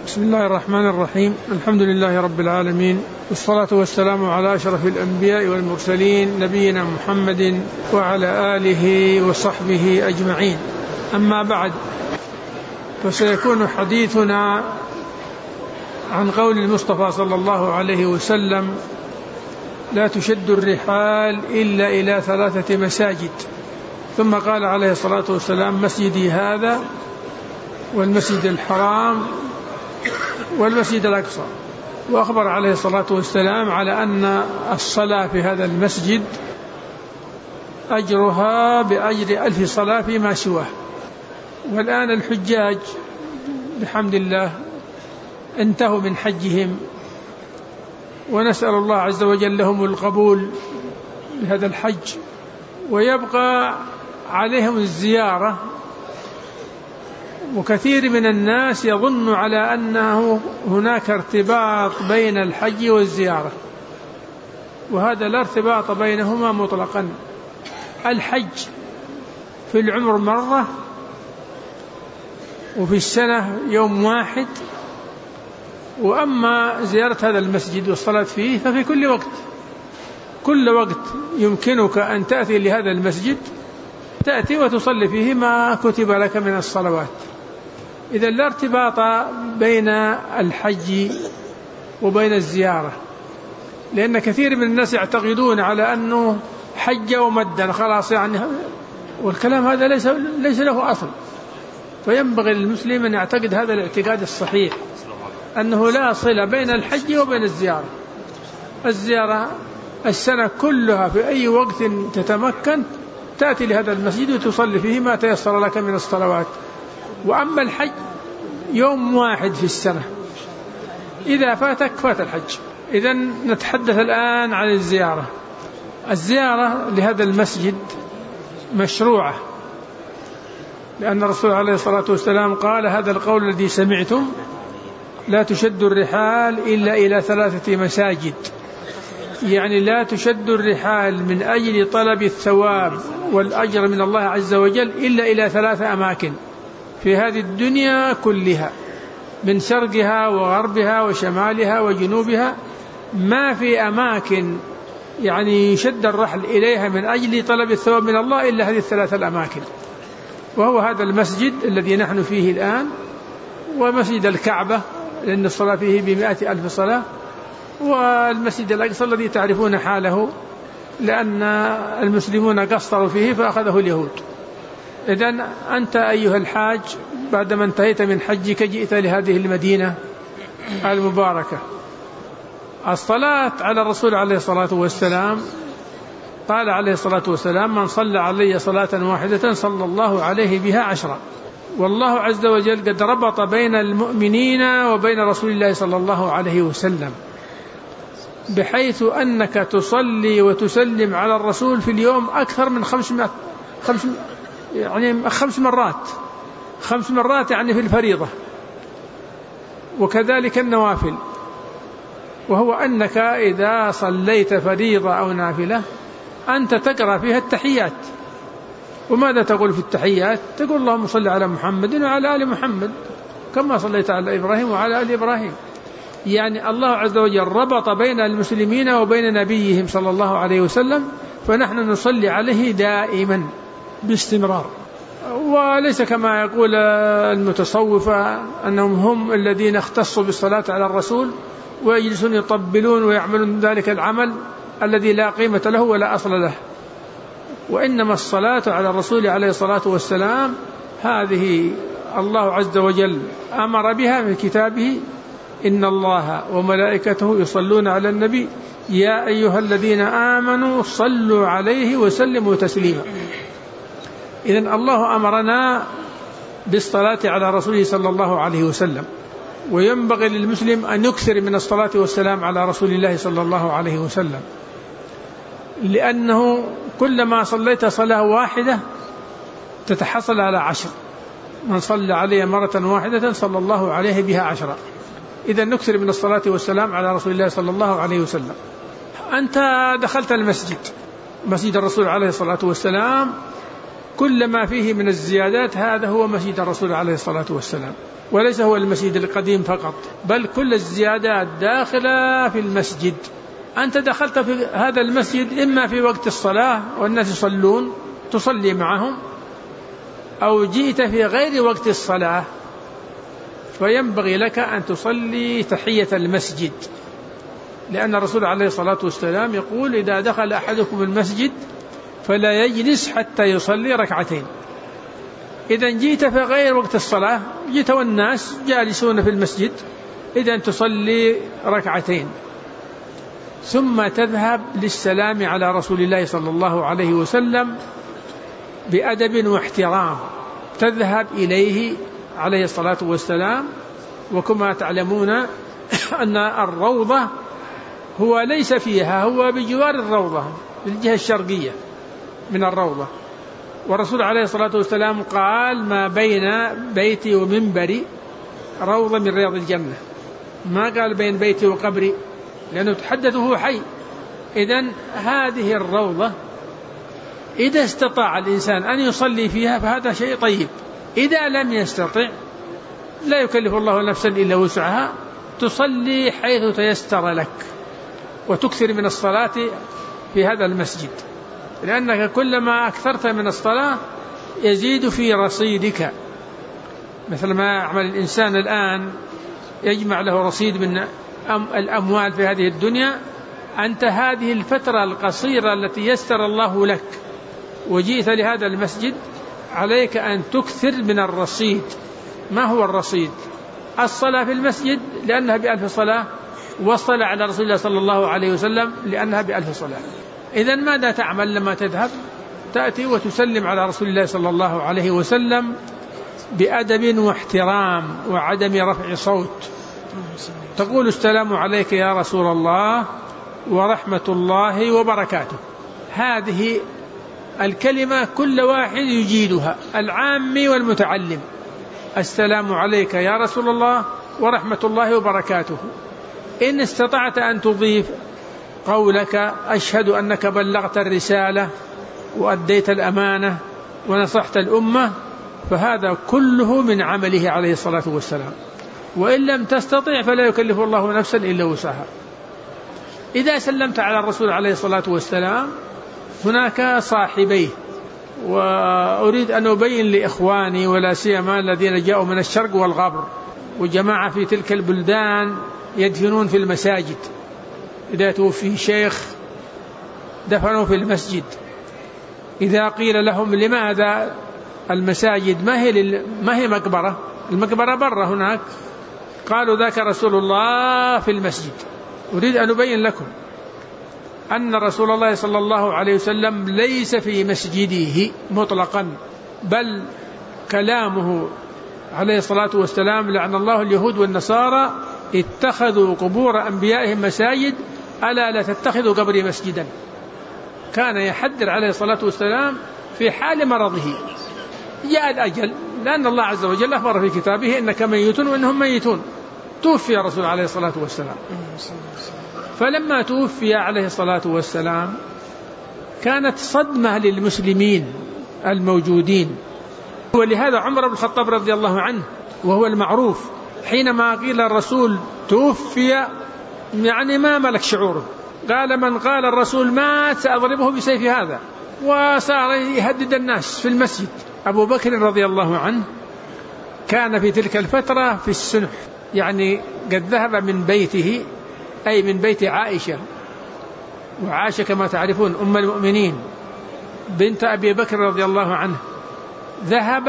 بسم الله الرحمن الرحيم. الحمد لله رب العالمين، والصلاة والسلام على أشرف الأنبياء والمرسلين نبينا محمد وعلى آله وصحبه أجمعين. أما بعد، فسيكون حديثنا عن قول المصطفى صلى الله عليه وسلم: لا تشد الرحال إلا إلى 3 مساجد. ثم قال عليه الصلاة والسلام: مسجدي هذا والمسجد الحرام والمسجد الأقصى. وأخبر عليه الصلاة والسلام على أن الصلاة في هذا المسجد أجرها بأجر 1000 صلاة فيما سواه. والآن الحجاج بحمد الله انتهوا من حجهم، ونسأل الله عز وجل لهم القبول بهذا الحج، ويبقى عليهم الزيارة. وكثير من الناس يظن على أنه هناك ارتباط بين الحج والزيارة، وهذا لا ارتباط بينهما مطلقا. الحج في العمر مرة، وفي السنة يوم واحد. وأما زيارة هذا المسجد والصلاة فيه ففي كل وقت، كل وقت يمكنك أن تأتي لهذا المسجد، تأتي وتصلي فيه ما كتب لك من الصلوات. إذا لا ارتباط بين الحج وبين الزيارة، لأن كثير من الناس يعتقدون على أنه حج ومدن خلاص يعني، والكلام هذا ليس له أصل. فينبغي للمسلم أن يعتقد هذا الاعتقاد الصحيح، أنه لا صلة بين الحج وبين الزيارة. الزيارة السنة كلها في أي وقت تتمكن تأتي لهذا المسجد وتصلي فيه ما تيسر لك من الصلوات. وأما الحج يوم واحد في السنة، إذا فاتك فات الحج. إذن نتحدث الآن عن الزيارة. الزيارة لهذا المسجد مشروعة، لأن الرسول عليه الصلاة والسلام قال هذا القول الذي سمعتم: لا تشد الرحال إلا إلى 3 مساجد. يعني لا تشد الرحال من أجل طلب الثواب والأجر من الله عز وجل إلا إلى 3 أماكن في هذه الدنيا كلها، من شرقها وغربها وشمالها وجنوبها. ما في أماكن يعني يشد الرحل إليها من أجل طلب الثواب من الله إلا هذه 3 الأماكن، وهو هذا المسجد الذي نحن فيه الآن، ومسجد الكعبة لأن الصلاة فيه ب100,000 صلاة، والمسجد الأقصى الذي تعرفون حاله لأن المسلمون قصروا فيه فأخذه اليهود. إذن أنت أيها الحاج بعدما انتهيت من حجك جئت لهذه المدينة المباركة. الصلاة على الرسول عليه الصلاة والسلام، قال عليه الصلاة والسلام: من صلى علي صلاة واحدة صلى الله عليه بها 10. والله عز وجل قد ربط بين المؤمنين وبين رسول الله صلى الله عليه وسلم، بحيث أنك تصلي وتسلم على الرسول في اليوم أكثر من 5 مرات، 5 مرات يعني في الفريضة، وكذلك النوافل. وهو أنك إذا صليت فريضة أو نافلة أنت تقرأ فيها التحيات. وماذا تقول في التحيات؟ تقول: اللهم صل على محمد وعلى آل محمد كما صليت على إبراهيم وعلى آل إبراهيم. يعني الله عز وجل ربط بين المسلمين وبين نبيهم صلى الله عليه وسلم، فنحن نصلي عليه دائما باستمرار. وليس كما يقول المتصوفة أنهم هم الذين اختصوا بالصلاة على الرسول ويجلسون يطبلون ويعملون ذلك العمل الذي لا قيمة له ولا أصل له. وإنما الصلاة على الرسول عليه الصلاة والسلام هذه الله عز وجل أمر بها في كتابه: إن الله وملائكته يصلون على النبي يا أيها الذين آمنوا صلوا عليه وسلموا تسليما. إذن الله أمرنا بالصلاة على رسوله صلى الله عليه وسلم، وينبغي للمسلم أن يكثر من الصلاة والسلام على رسول الله صلى الله عليه وسلم، لأنه كلما صليت صلاة واحدة تتحصل على 10. من صلى عليه مرة واحدة صلى الله عليه بها 10. إذا نكثر من الصلاة والسلام على رسول الله صلى الله عليه وسلم. أنت دخلت المسجد، مسجد الرسول عليه الصلاة والسلام، كل ما فيه من الزيادات هذا هو مسجد الرسول عليه الصلاة والسلام. وليس هو المسجد القديم فقط، بل كل الزيادات داخلة في المسجد. أنت دخلت في هذا المسجد إما في وقت الصلاة والناس يصلون تصلي معهم، أو جئت في غير وقت الصلاة، فينبغي لك أن تصلي تحية المسجد، لأن الرسول عليه الصلاة والسلام يقول: إذا دخل أحدكم المسجد فلا يجلس حتى يصلي ركعتين. إذا جئت في غير وقت الصلاة، جئت والناس جالسون في المسجد، إذا تصلي ركعتين ثم تذهب للسلام على رسول الله صلى الله عليه وسلم بأدب واحترام، تذهب إليه عليه الصلاة والسلام. وكما تعلمون أن الروضة هو ليس فيها، هو بجوار الروضة في الجهة الشرقية من الروضة، والرسول عليه الصلاة والسلام قال: ما بين بيتي ومنبري روضة من رياض الجنة، ما قال بين بيتي وقبري، لأنه تحدثه حي. إذن هذه الروضة إذا استطاع الإنسان أن يصلي فيها فهذا شيء طيب، إذا لم يستطع لا يكلف الله نفسا إلا وسعها، تصلي حيث تيسر لك، وتكثر من الصلاة في هذا المسجد، لأنك كلما أكثرت من الصلاة يزيد في رصيدك. مثل ما يعمل الإنسان الآن يجمع له رصيد من الأموال في هذه الدنيا، أنت هذه الفترة القصيرة التي يسر الله لك وجئت لهذا المسجد عليك أن تكثر من الرصيد. ما هو الرصيد؟ الصلاة في المسجد لأنها ب1000 صلاة، والصلاة على رسول الله صلى الله عليه وسلم لأنها ب1000 صلاة. إذن ماذا تعمل لما تذهب؟ تأتي وتسلم على رسول الله صلى الله عليه وسلم بأدب واحترام وعدم رفع صوت، تقول: السلام عليك يا رسول الله ورحمة الله وبركاته. هذه الكلمة كل واحد يجيدها، العامي والمتعلم: السلام عليك يا رسول الله ورحمة الله وبركاته. إن استطعت أن تضيف قولك: أشهد أنك بلغت الرسالة وأديت الأمانة ونصحت الأمة، فهذا كله من عمله عليه الصلاة والسلام. وإن لم تستطع فلا يكلف الله نفسا إلا وسعها. إذا سلمت على الرسول عليه الصلاة والسلام هناك صاحبيه، وأريد أن أبين لإخواني ولا سيما الذين جاءوا من الشرق والغرب وجماعة في تلك البلدان يدفنون في المساجد، إذا توفي شيخ دفنوا في المسجد. إذا قيل لهم: لماذا المساجد ما هي مقبرة؟ المقبرة برا هناك، قالوا: ذاك رسول الله في المسجد. أريد أن أبين لكم أن رسول الله صلى الله عليه وسلم ليس في مسجده مطلقا، بل كلامه عليه الصلاة والسلام: لعن الله اليهود والنصارى اتخذوا قبور أنبيائهم مساجد، ألا لا تتخذوا قبري مسجدا. كان يحذر عليه الصلاة والسلام في حال مرضه. جاء الأجل، لأن الله عز وجل أخبر في كتابه: إنك ميت وإنهم ميتون. توفي الرسول عليه الصلاة والسلام. فلما توفي عليه الصلاة والسلام كانت صدمة للمسلمين الموجودين، ولهذا عمر بن الخطاب رضي الله عنه وهو المعروف حينما قيل الرسول توفي يعني ما ملك شعوره، قال: من قال الرسول مات سأضربه بسيف هذا، وصار يهدد الناس في المسجد. أبو بكر رضي الله عنه كان في تلك الفترة في السنح، يعني قد ذهب من بيته، أي من بيت عائشة، وعائشة كما تعرفون أم المؤمنين بنت أبي بكر رضي الله عنه، ذهب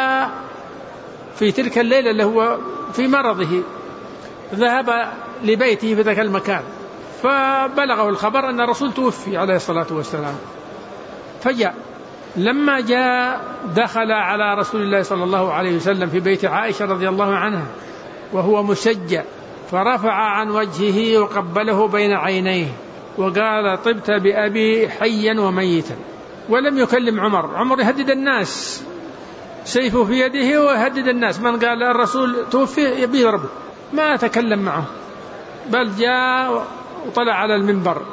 في تلك الليلة اللي هو في مرضه، ذهب لبيته في ذاك المكان، فبلغه الخبر أن الرسول توفي عليه الصلاة والسلام. فجاء، لما جاء دخل على رسول الله صلى الله عليه وسلم في بيت عائشة رضي الله عنها وهو مسجع، فرفع عن وجهه وقبله بين عينيه وقال: طبت بأبي حيا وميتا. ولم يكلم عمر يهدد الناس، سيفه في يده ويهدد الناس، من قال الرسول توفي يبي يضربه، ما تكلم معه، بل جاء وطلع على المنبر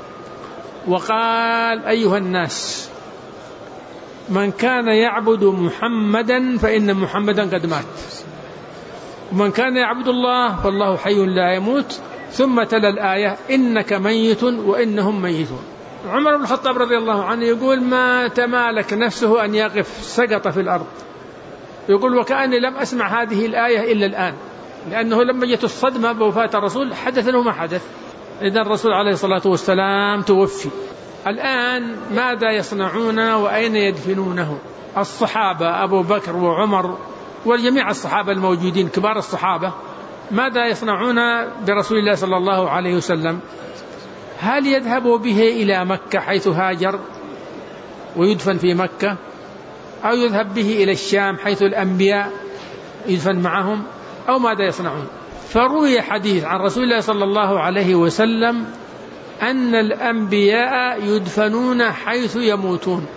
وقال: أيها الناس، من كان يعبد محمدا فإن محمدا قد مات، ومن كان يعبد الله فالله حي لا يموت، ثم تلا الآية إنك ميت وإنهم ميتون. عمر بن الخطاب رضي الله عنه يقول ما تمالك نفسه أن يقف، سقط في الأرض، يقول وكأني لم أسمع هذه الآية إلا الآن، لأنه لما جت الصدمة بوفاة الرسول حدث له ما حدث. إذن الرسول عليه الصلاة والسلام توفي، الآن ماذا يصنعون وأين يدفنونه؟ الصحابة أبو بكر وعمر والجميع الصحابة الموجودين كبار الصحابة ماذا يصنعون برسول الله صلى الله عليه وسلم؟ هل يذهبوا به إلى مكة حيث هاجر ويدفن في مكة، أو يذهب به إلى الشام حيث الأنبياء يدفن معهم، أو ماذا يصنعون؟ فروي حديث عن رسول الله صلى الله عليه وسلم أن الأنبياء يدفنون حيث يموتون،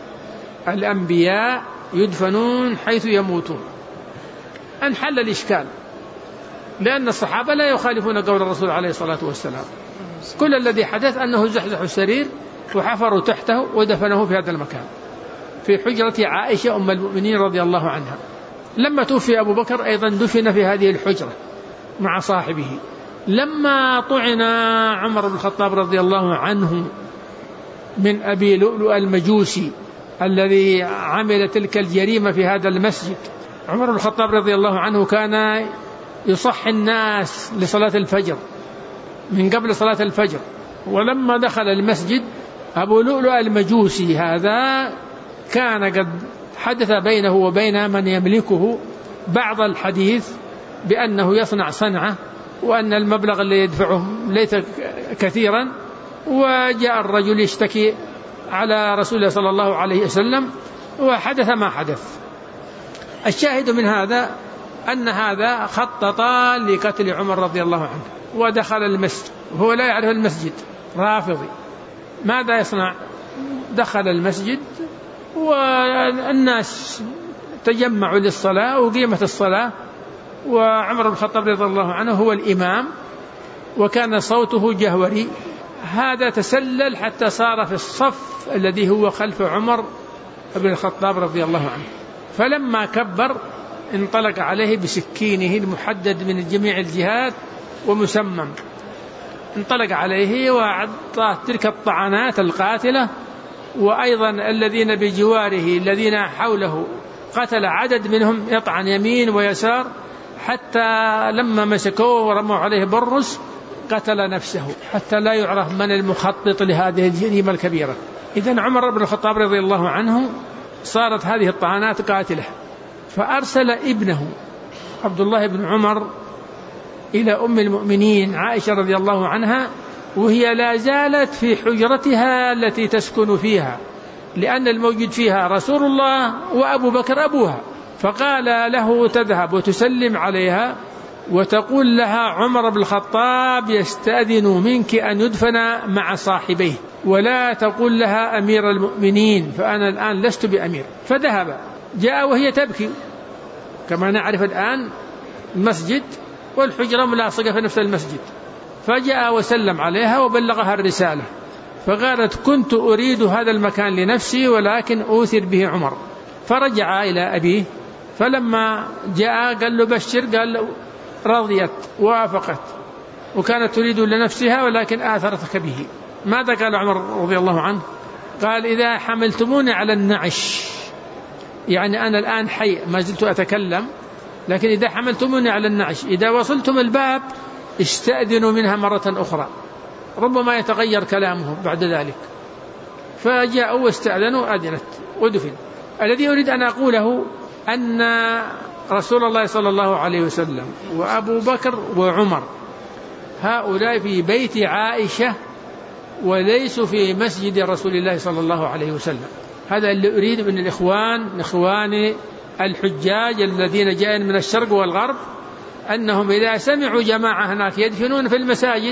الأنبياء يدفنون حيث يموتون. انحل الإشكال، لأن الصحابة لا يخالفون قول الرسول عليه الصلاة والسلام، كل الذي حدث أنه زحزحوا السرير وحفروا تحته ودفنوه في هذا المكان في حجرة عائشة أم المؤمنين رضي الله عنها. لما توفي أبو بكر أيضا دفن في هذه الحجرة مع صاحبه. لما طعن عمر بن الخطاب رضي الله عنه من أبي لؤلؤ المجوسي الذي عمل تلك الجريمة في هذا المسجد، عمر بن الخطاب رضي الله عنه كان يصحي الناس لصلاة الفجر من قبل صلاة الفجر، ولما دخل المسجد أبو لؤلؤ المجوسي هذا كان قد حدث بينه وبين من يملكه بعض الحديث بأنه يصنع صنعة وأن المبلغ اللي يدفعه ليس كثيرا، وجاء الرجل يشتكي على رسول الله صلى الله عليه وسلم وحدث ما حدث. الشاهد من هذا أن هذا خطط لقتل عمر رضي الله عنه ودخل المسجد وهو لا يعرف المسجد، رافضي. ماذا يصنع؟ دخل المسجد والناس تجمعوا للصلاة وقيمة الصلاة، وعمر بن الخطاب رضي الله عنه هو الإمام وكان صوته جهوري. هذا تسلل حتى صار في الصف الذي هو خلف عمر بن الخطاب رضي الله عنه، فلما كبر انطلق عليه بسكينه المحدد من جميع الجهات ومسمم، انطلق عليه وأعطاه تلك الطعنات القاتلة، وأيضا الذين بجواره الذين حوله قتل عدد منهم يطعن يمين ويسار، حتى لما مسكوه ورموا عليه برص قتل نفسه حتى لا يعرف من المخطط لهذه الجريمة الكبيرة. إذن عمر بن الخطاب رضي الله عنه صارت هذه الطعنات قاتلة، فأرسل ابنه عبد الله بن عمر إلى أم المؤمنين عائشة رضي الله عنها وهي لا زالت في حجرتها التي تسكن فيها، لأن الموجود فيها رسول الله وأبو بكر أبوها، فقال له تذهب وتسلم عليها وتقول لها عمر بن الخطاب يستأذن منك أن يدفن مع صاحبيه، ولا تقول لها أمير المؤمنين فأنا الآن لست بأمير. فذهب، جاء وهي تبكي كما نعرف الآن المسجد والحجرة ملاصقة في نفس المسجد، فجاء وسلم عليها وبلغها الرسالة، فقالت كنت أريد هذا المكان لنفسي ولكن أوثر به عمر. فرجع إلى أبيه، فلما جاء قال له بشر، قال له رضيت وافقت وكانت تريد لنفسها ولكن آثرتك به. ماذا قال عمر رضي الله عنه؟ قال إذا حملتموني على النعش، يعني أنا الآن حي ما زلت أتكلم، لكن إذا حملتموني على النعش إذا وصلتم الباب استأذنوا منها مرة أخرى، ربما يتغير كلامه بعد ذلك. فجاءوا واستأذنوا، أذنت ودفن. الذي أريد أن أقوله أن رسول الله صلى الله عليه وسلم وأبو بكر وعمر هؤلاء في بيت عائشة وليسوا في مسجد رسول الله صلى الله عليه وسلم. هذا اللي أريد من الإخوان، إخواني الحجاج الذين جاءوا من الشرق والغرب، أنهم إذا سمعوا جماعة هناك يدفنون في المساجد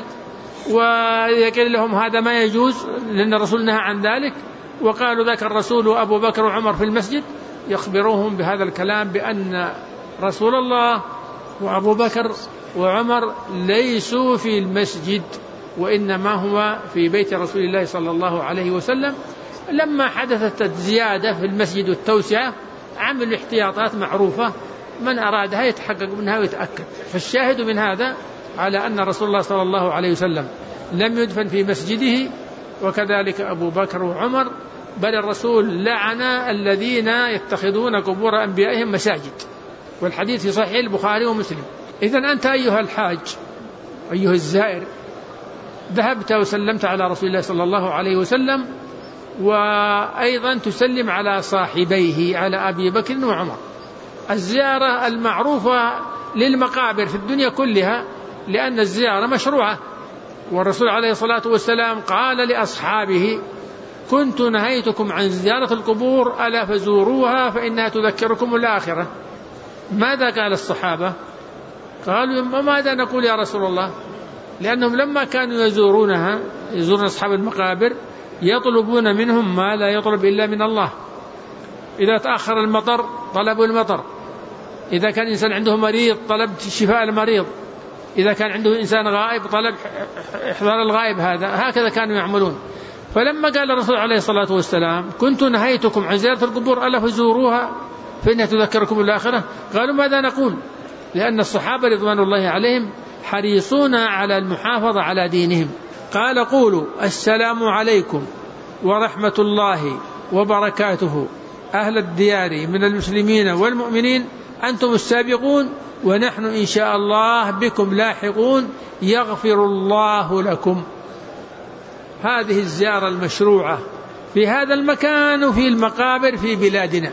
ويقول لهم هذا ما يجوز لأن الرسول نهى عن ذلك، وقالوا ذاك الرسول وأبو بكر وعمر في المسجد، يخبروهم بهذا الكلام بأن رسول الله وأبو بكر وعمر ليسوا في المسجد وإنما هو في بيت رسول الله صلى الله عليه وسلم. لما حدثت الزيادة في المسجد والتوسعة عملوا احتياطات معروفة من أرادها يتحقق منها ويتأكد. فالشاهد من هذا على أن رسول الله صلى الله عليه وسلم لم يدفن في مسجده، وكذلك أبو بكر وعمر، بل الرسول لعن الذين يتخذون قبور أنبيائهم مساجد، والحديث في صحيح البخاري ومسلم. إذن أنت أيها الحاج أيها الزائر ذهبت وسلمت على رسول الله صلى الله عليه وسلم، وأيضا تسلم على صاحبيه على أبي بكر وعمر. الزيارة المعروفة للمقابر في الدنيا كلها، لأن الزيارة مشروعة، والرسول عليه الصلاة والسلام قال لأصحابه: كنت نهيتكم عن زيارة القبور ألا فزوروها فإنها تذكركم الآخرة. ماذا قال الصحابة؟ قالوا: ماذا نقول يا رسول الله؟ لأنهم لما كانوا يزورون أصحاب المقابر يطلبون منهم ما لا يطلب إلا من الله. إذا تأخر المطر طلبوا المطر، إذا كان إنسان عنده مريض طلب شفاء المريض، إذا كان عنده إنسان غائب طلب إحضار الغائب. هكذا كانوا يعملون. فلما قال الرسول عليه الصلاة والسلام: كنت نهيتكم عن زيارة القبور ألا فزوروها فإنها تذكركم الآخرة، قالوا: ماذا نقول؟ لأن الصحابة رضوان الله عليهم حريصون على المحافظة على دينهم. قال: قولوا السلام عليكم ورحمة الله وبركاته أهل الديار من المسلمين والمؤمنين، أنتم السابقون ونحن إن شاء الله بكم لاحقون، يغفر الله لكم. هذه الزيارة المشروعة في هذا المكان وفي المقابر في بلادنا.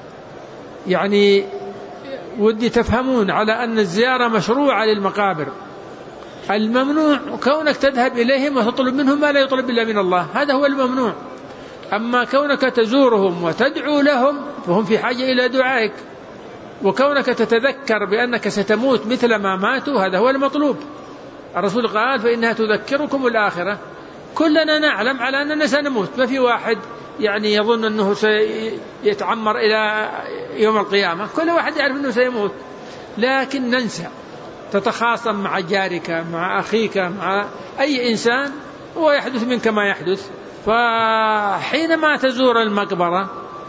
يعني ودي تفهمون على أن الزيارة مشروعة للمقابر. الممنوع كونك تذهب إليهم وتطلب منهم ما لا يطلب إلا من الله، هذا هو الممنوع. أما كونك تزورهم وتدعو لهم فهم في حاجة إلى دعائك، وكونك تتذكر بأنك ستموت مثل ما ماتوا هذا هو المطلوب. الرسول قال: فإنها تذكركم الآخرة. كلنا نعلم على أننا سنموت، ما في واحد يعني يظن أنه سيتعمر إلى يوم القيامة، كل واحد يعرف أنه سيموت، لكن ننسى. تتخاصم مع جارك، مع أخيك، مع أي إنسان، ويحدث منك ما يحدث. فحينما تزور المقبرة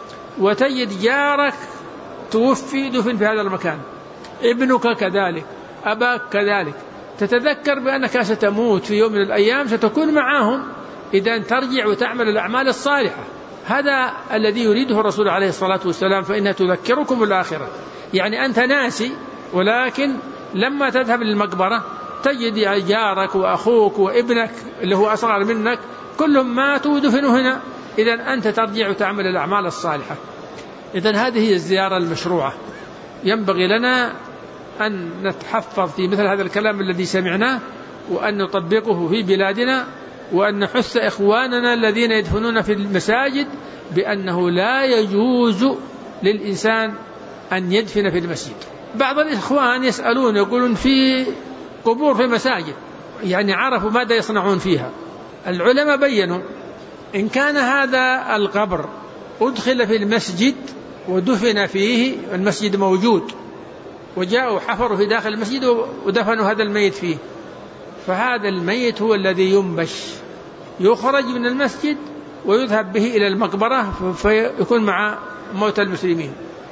وتجد جارك توفي دفن في هذا المكان، ابنك كذلك، أباك كذلك، تتذكر بأنك ستموت في يوم من الأيام، ستكون معهم إذا ترجع وتعمل الأعمال الصالحة. هذا الذي يريده الرسول عليه الصلاة والسلام: فإنها تذكركم الآخرة. يعني أنت ناسي، ولكن لما تذهب للمقبرة تجد جارك وأخوك وابنك اللي هو أصغر منك كلهم ماتوا ودفنوا هنا، إذن أنت ترجع وتعمل الأعمال الصالحة. إذن هذه هي الزيارة المشروعة. ينبغي لنا أن نتحفظ في مثل هذا الكلام الذي سمعناه، وأن نطبقه في بلادنا، وأن نحث إخواننا الذين يدفنون في المساجد بأنه لا يجوز للإنسان أن يدفن في المسجد. بعض الإخوان يسألون يقولون في قبور في مساجد، يعني عرفوا ماذا يصنعون فيها. العلماء بيّنوا إن كان هذا القبر أدخل في المسجد ودفن فيه، المسجد موجود، وجاءوا حفروا في داخل المسجد ودفنوا هذا الميت فيه، فهذا الميت هو الذي ينبش، يخرج من المسجد ويذهب به إلى المقبرة فيكون مع موتى المسلمين.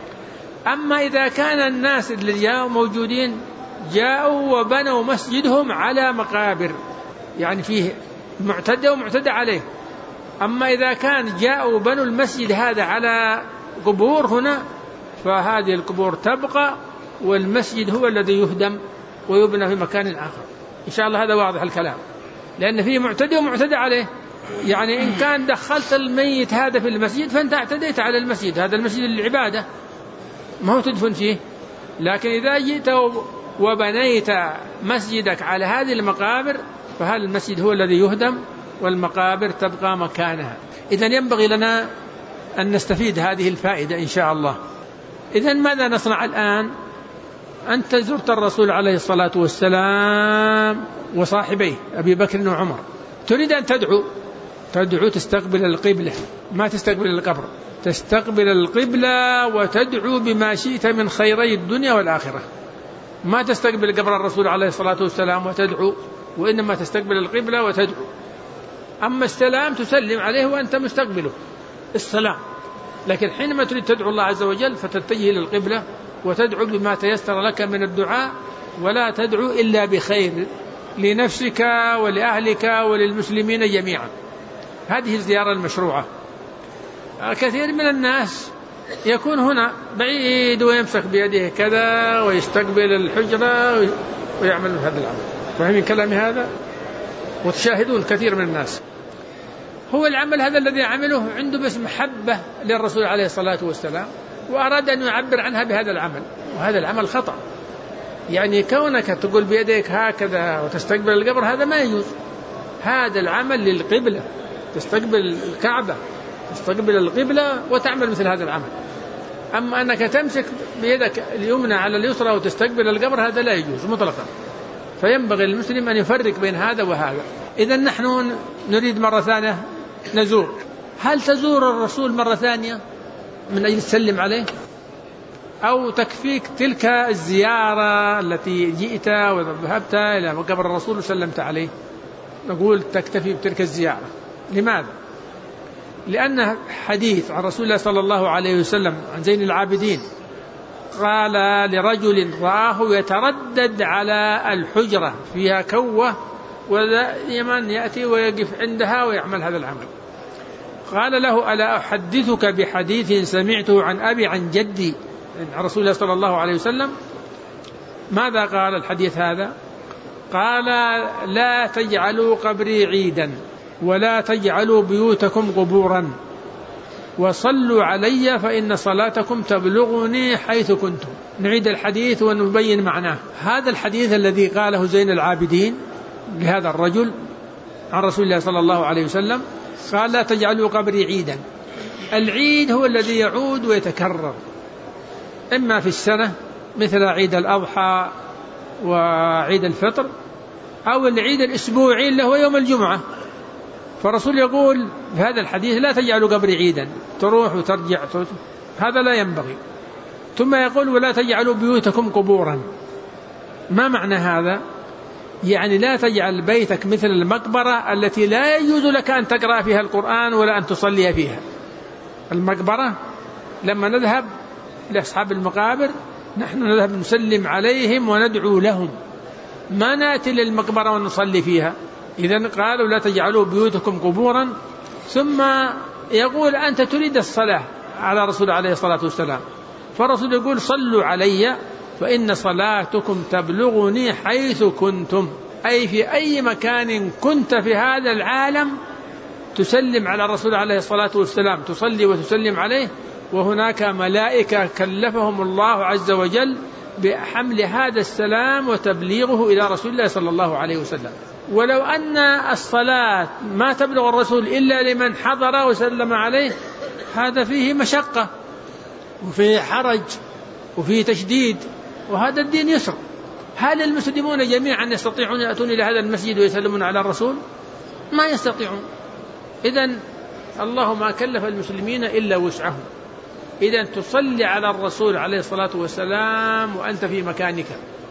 أما إذا كان الناس اللي جاءوا موجودين جاءوا وبنوا مسجدهم على مقابر، يعني فيه معتدى ومعتدى عليه. أما إذا كان جاءوا وبنوا المسجد هذا على قبور هنا، فهذه القبور تبقى، والمسجد هو الذي يهدم ويبنى في مكان آخر. إن شاء الله هذا واضح الكلام، لأن فيه معتدى ومعتدى عليه. يعني إن كان دخلت الميت هذا في المسجد فأنت اعتديت على المسجد، هذا المسجد للعبادة ما هو تدفن فيه. لكن إذا جئت وبنيت مسجدك على هذه المقابر فهذا المسجد هو الذي يهدم والمقابر تبقى مكانها. إذن ينبغي لنا أن نستفيد هذه الفائدة إن شاء الله. إذن ماذا نصنع الآن؟ أنت زرت الرسول عليه الصلاة والسلام وصاحبيه أبي بكر وعمر، تريد أن تدعو تستقبل القبلة، ما تستقبل القبر، تستقبل القبلة وتدعو بما شئت من خيري الدنيا والآخرة. ما تستقبل قبر الرسول عليه الصلاة والسلام وتدعو، وإنما تستقبل القبلة وتدعو. أما السلام تسلم عليه وأنت مستقبله السلام. لكن حينما تريد تدعو الله عز وجل فتتجه للقبلة وتدعو بما تيسر لك من الدعاء، ولا تدعو إلا بخير لنفسك ولأهلك وللمسلمين جميعا. هذه الزيارة المشروعة. كثير من الناس يكون هنا بعيد ويمسك بيده كذا ويستقبل الحجرة ويعمل هذا العمل. فاهمين كلامي هذا؟ وتشاهدون الكثير من الناس هو العمل هذا الذي عمله عنده بس محبة للرسول عليه الصلاة والسلام، وأراد أن يعبر عنها بهذا العمل، وهذا العمل خطأ. يعني كونك تقول بيديك هكذا وتستقبل القبر هذا ما يجوز. هذا العمل للقبلة، تستقبل الكعبة، تستقبل القبلة وتعمل مثل هذا العمل. أما أنك تمسك بيدك اليمنى على اليسرى وتستقبل القبر هذا لا يجوز مطلقا. فينبغي للمسلم أن يفرق بين هذا وهذا. إذا نحن نريد مرة ثانية نزور، هل تزور الرسول مرة ثانية من أجل تسلم عليه، أو تكفيك تلك الزيارة التي جئت وذهبت إلى قبر الرسول وسلمت عليه؟ نقول تكتفي بتلك الزيارة. لماذا؟ لأن حديث عن رسول الله صلى الله عليه وسلم عن زين العابدين قال لرجل رآه يتردد على الحجرة فيها كوة ودائما يأتي ويقف عندها ويعمل هذا العمل، قال له ألا أحدثك بحديث سمعته عن أبي عن جدي عن رسول الله صلى الله عليه وسلم؟ ماذا قال الحديث هذا؟ قال لا تجعلوا قبري عيدا ولا تجعلوا بيوتكم قبورا وصلوا علي فإن صلاتكم تبلغني حيث كنتم. نعيد الحديث ونبين معناه. هذا الحديث الذي قاله زين العابدين لهذا الرجل عن رسول الله صلى الله عليه وسلم قال لا تجعلوا قبري عيدا. العيد هو الذي يعود ويتكرر، إما في السنة مثل عيد الأضحى وعيد الفطر، أو العيد الأسبوعي اللي هو يوم الجمعة. فالرسول يقول في هذا الحديث لا تجعلوا قبري عيدا، تروح وترجع، هذا لا ينبغي. ثم يقول ولا تجعلوا بيوتكم قبورا. ما معنى هذا؟ يعني لا تجعل بيتك مثل المقبرة التي لا يجوز لك أن تقرأ فيها القرآن ولا أن تصلي فيها. المقبرة لما نذهب لأصحاب المقابر نحن نذهب نسلم عليهم وندعو لهم، ما نأتي للمقبرة ونصلي فيها. إذن قالوا لا تجعلوا بيوتكم قبورا. ثم يقول أنت تريد الصلاة على رسول عليه الصلاة والسلام، فالرسول يقول صلوا علي فإن صلاتكم تبلغني حيث كنتم، أي في أي مكان كنت في هذا العالم تسلم على الرسول عليه الصلاة والسلام، تصلي وتسلم عليه، وهناك ملائكة كلفهم الله عز وجل بحمل هذا السلام وتبليغه إلى رسول الله صلى الله عليه وسلم. ولو أن الصلاة ما تبلغ الرسول إلا لمن حضر وسلم عليه هذا فيه مشقة وفيه حرج وفيه تشديد، وهذا الدين يسر. هل المسلمون جميعا يستطيعون يأتون إلى هذا المسجد ويسلمون على الرسول؟ ما يستطيعون. إذن الله ما كلف المسلمين إلا وسعهم. إذن تصلي على الرسول عليه الصلاة والسلام وأنت في مكانك.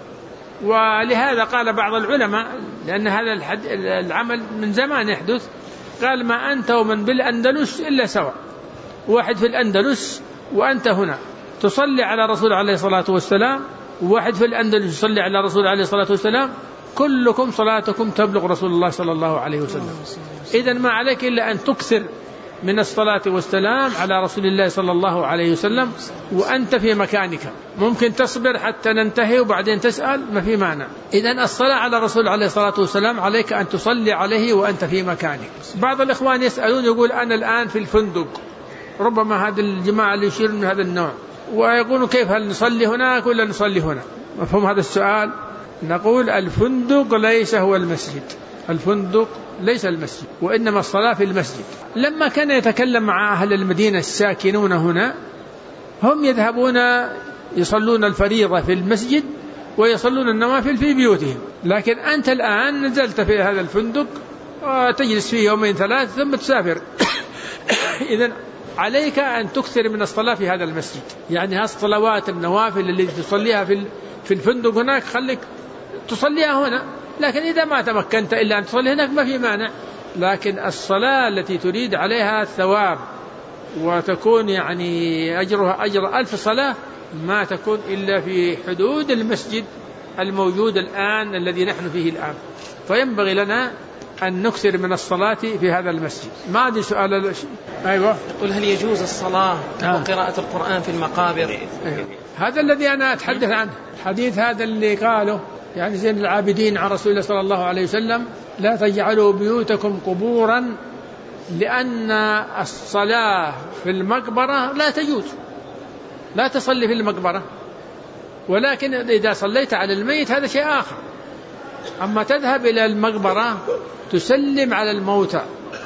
ولهذا قال بعض العلماء لأن هذا العمل من زمان يحدث، قال ما أنت ومن بالأندلس إلا سواء، واحد في الأندلس وأنت هنا تصلي على رسول عليه الصلاة والسلام، وواحد في الأندلس يصلي على رسول عليه الصلاة والسلام، كلكم صلاتكم تبلغ رسول الله صلى الله عليه وسلم. إذن ما عليك إلا أن تكثر من الصلاة والسلام على رسول الله صلى الله عليه وسلم وأنت في مكانك. ممكن تصبر حتى ننتهي وبعدين تسأل، ما في مانع. إذن الصلاة على رسول عليه الصلاة والسلام عليك أن تصلي عليه وأنت في مكانك. بعض الإخوان يسألون يقول أنا الآن في الفندق، ربما هذا الجماعة اللي يشيرون من هذا النوع، ويقولون كيف هل نصلي هناك ولا نصلي هنا؟ مفهوم هذا السؤال؟ نقول الفندق ليس هو المسجد، الفندق ليس المسجد، وإنما الصلاة في المسجد. لما كان يتكلم مع أهل المدينة الساكنون هنا، هم يذهبون يصلون الفريضة في المسجد ويصلون النوافل في بيوتهم، لكن أنت الآن نزلت في هذا الفندق وتجلس فيه يومين ثلاث ثم تسافر. إذن عليك أن تكثر من الصلاة في هذا المسجد. يعني الصلوات النوافل التي تصليها في الفندق هناك خليك تصليها هنا، لكن إذا ما تمكنت إلا أن تصلي هناك ما في مانع. لكن الصلاة التي تريد عليها الثواب وتكون يعني أجرها أجر 1000 صلاة ما تكون إلا في حدود المسجد الموجود الآن الذي نحن فيه الآن. فينبغي لنا أن نكثر من الصلاة في هذا المسجد. ما عندي سؤال. أيوة. يقول هل يجوز الصلاة وقراءة القرآن في المقابر؟ أيوة. هذا الذي أنا أتحدث عنه، الحديث هذا اللي قاله يعني زين العابدين عن رسول الله صلى الله عليه وسلم: لا تجعلوا بيوتكم قبورا، لأن الصلاة في المقبرة لا تجوز، لا تصلي في المقبرة، ولكن إذا صليت على الميت هذا شيء آخر. أما تذهب إلى المقبرة تسلم على الموتى.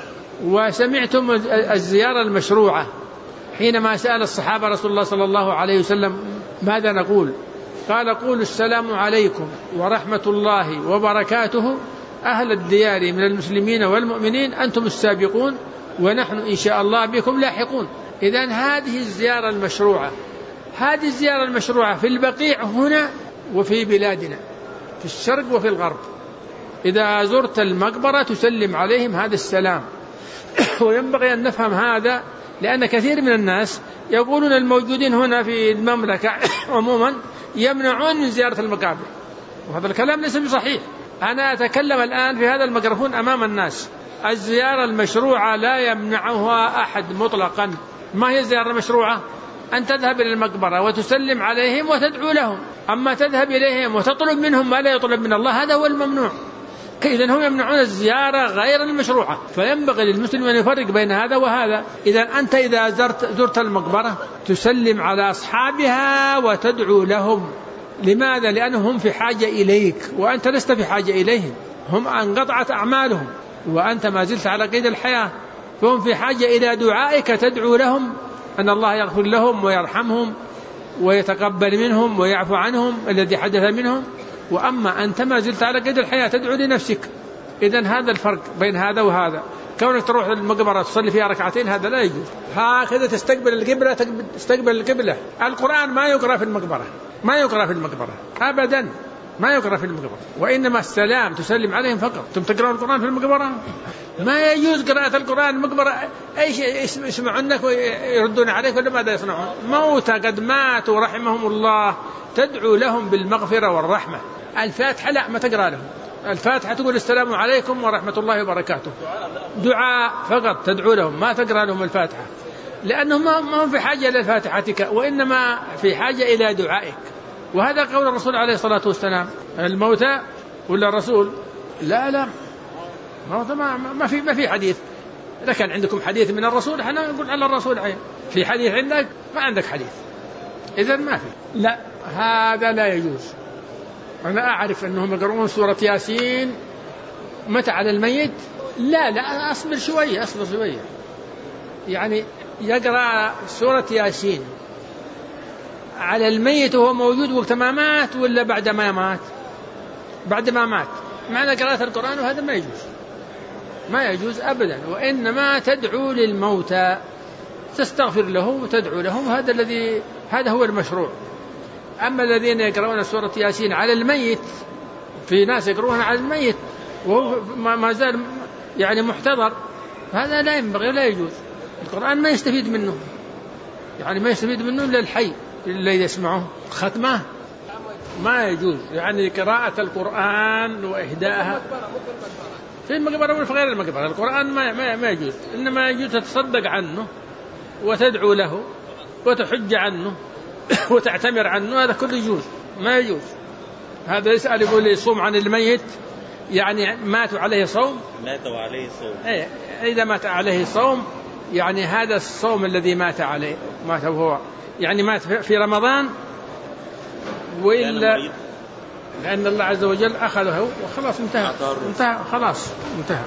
وسمعتم الزيارة المشروعة حينما سأل الصحابة رسول الله صلى الله عليه وسلم ماذا نقول؟ قال: قولوا السلام عليكم ورحمة الله وبركاته أهل الديار من المسلمين والمؤمنين، أنتم السابقون ونحن إن شاء الله بكم لاحقون. إذن هذه الزيارة المشروعة، هذه الزيارة المشروعة في البقيع هنا وفي بلادنا في الشرق وفي الغرب. إذا زرت المقبرة تسلم عليهم هذا السلام. وينبغي أن نفهم هذا، لأن كثير من الناس يقولون الموجودين هنا في المملكة عموما يمنعون من زيارة المقابر، وهذا الكلام ليس بصحيح. أنا أتكلم الآن في هذا الميكروفون أمام الناس. الزيارة المشروعة لا يمنعها أحد مطلقا. ما هي الزيارة المشروعة؟ أن تذهب إلى المقبرة وتسلم عليهم وتدعو لهم. أما تذهب إليهم وتطلب منهم ما لا يطلب من الله هذا هو الممنوع. إذن هم يمنعون الزيارة غير المشروعة. فينبغي للمسلم أن يفرق بين هذا وهذا. أنت إذا زرت المقبرة تسلم على أصحابها وتدعو لهم. لماذا؟ لأنهم في حاجة إليك وأنت لست في حاجة إليهم. هم انقطعت أعمالهم وأنت ما زلت على قيد الحياة، فهم في حاجة إلى دعائك تدعو لهم أن الله يغفر لهم ويرحمهم ويتقبل منهم ويعفو عنهم الذي حدث منهم. وأما أنت ما زلت على قيد الحياة تدعو لنفسك. إذن هذا الفرق بين هذا وهذا. كونك تروح المقبرة تصلي فيها ركعتين هذا لا يجوز. هكذا تستقبل القبلة، تستقبل القبلة. القرآن ما يقرأ في المقبرة، ما يقرأ في المقبرة أبدا، ما يقرأ في المقبرة. وإنما السلام تسلم عليهم فقط. أنتم تقرأون القرآن في المقبرة؟ ما يجوز قراءة القرآن في المقبرة. أي شيء يسمعونك ويردون عليك ولا ماذا يصنعون؟ موتى قد ماتوا رحمهم الله تدعو لهم بالمغفرة والرحمة. الفاتحة لا، ما تقرأ لهم الفاتحة، تقول السلام عليكم ورحمة الله وبركاته، دعاء فقط تدعو لهم، ما تقرأ لهم الفاتحة، لأنهم ما هم في حاجة إلى فاتحتك وإنما في حاجة إلى دعائك. وهذا قول الرسول عليه الصلاة والسلام. الموتى ولا الرسول؟ لا موتى ما في حديث. إذا كان عندكم حديث من الرسول احنا نقول على الرسول عين. في حديث عندك؟ ما عندك حديث، إذن ما في. لا، هذا لا يجوز. أنا أعرف أنهم يقرؤون سورة ياسين متى على الميت. لا أصبر شوية. يعني يقرأ سورة ياسين على الميت وهو موجود وقت ما مات ولا بعد ما مات؟ بعد ما مات. معنى قراءة القرآن وهذا ما يجوز أبدا. وإنما تدعو للموتى، تستغفر له وتدعو لهم، هذا هو المشروع. أما الذين يقرؤون سورة ياسين على الميت، في ناس يقرؤون على الميت وهو ما زال يعني محتضر، هذا لا ينبغي ولا يجوز. القرآن ما يستفيد منه، يعني ما يستفيد منه إلا الحي اللي يسمعه. ختمه ما يجوز، يعني قراءة القرآن وإهداءها في المقبرة وفي غير المقبرة. القرآن ما يجوز، إنما يجوز تتصدق عنه وتدعو له وتحج عنه وتعتمر عنه، هذا كله يجوز. ما يجوز. هذا يسأل يقول يصوم عن الميت، يعني ماتوا عليه صوم. إذا مات عليه صوم يعني هذا الصوم الذي مات عليه، مات وهو يعني مات في رمضان، وإلا لأن الله عز وجل أخذه وخلاص انتهى خلاص انتهى.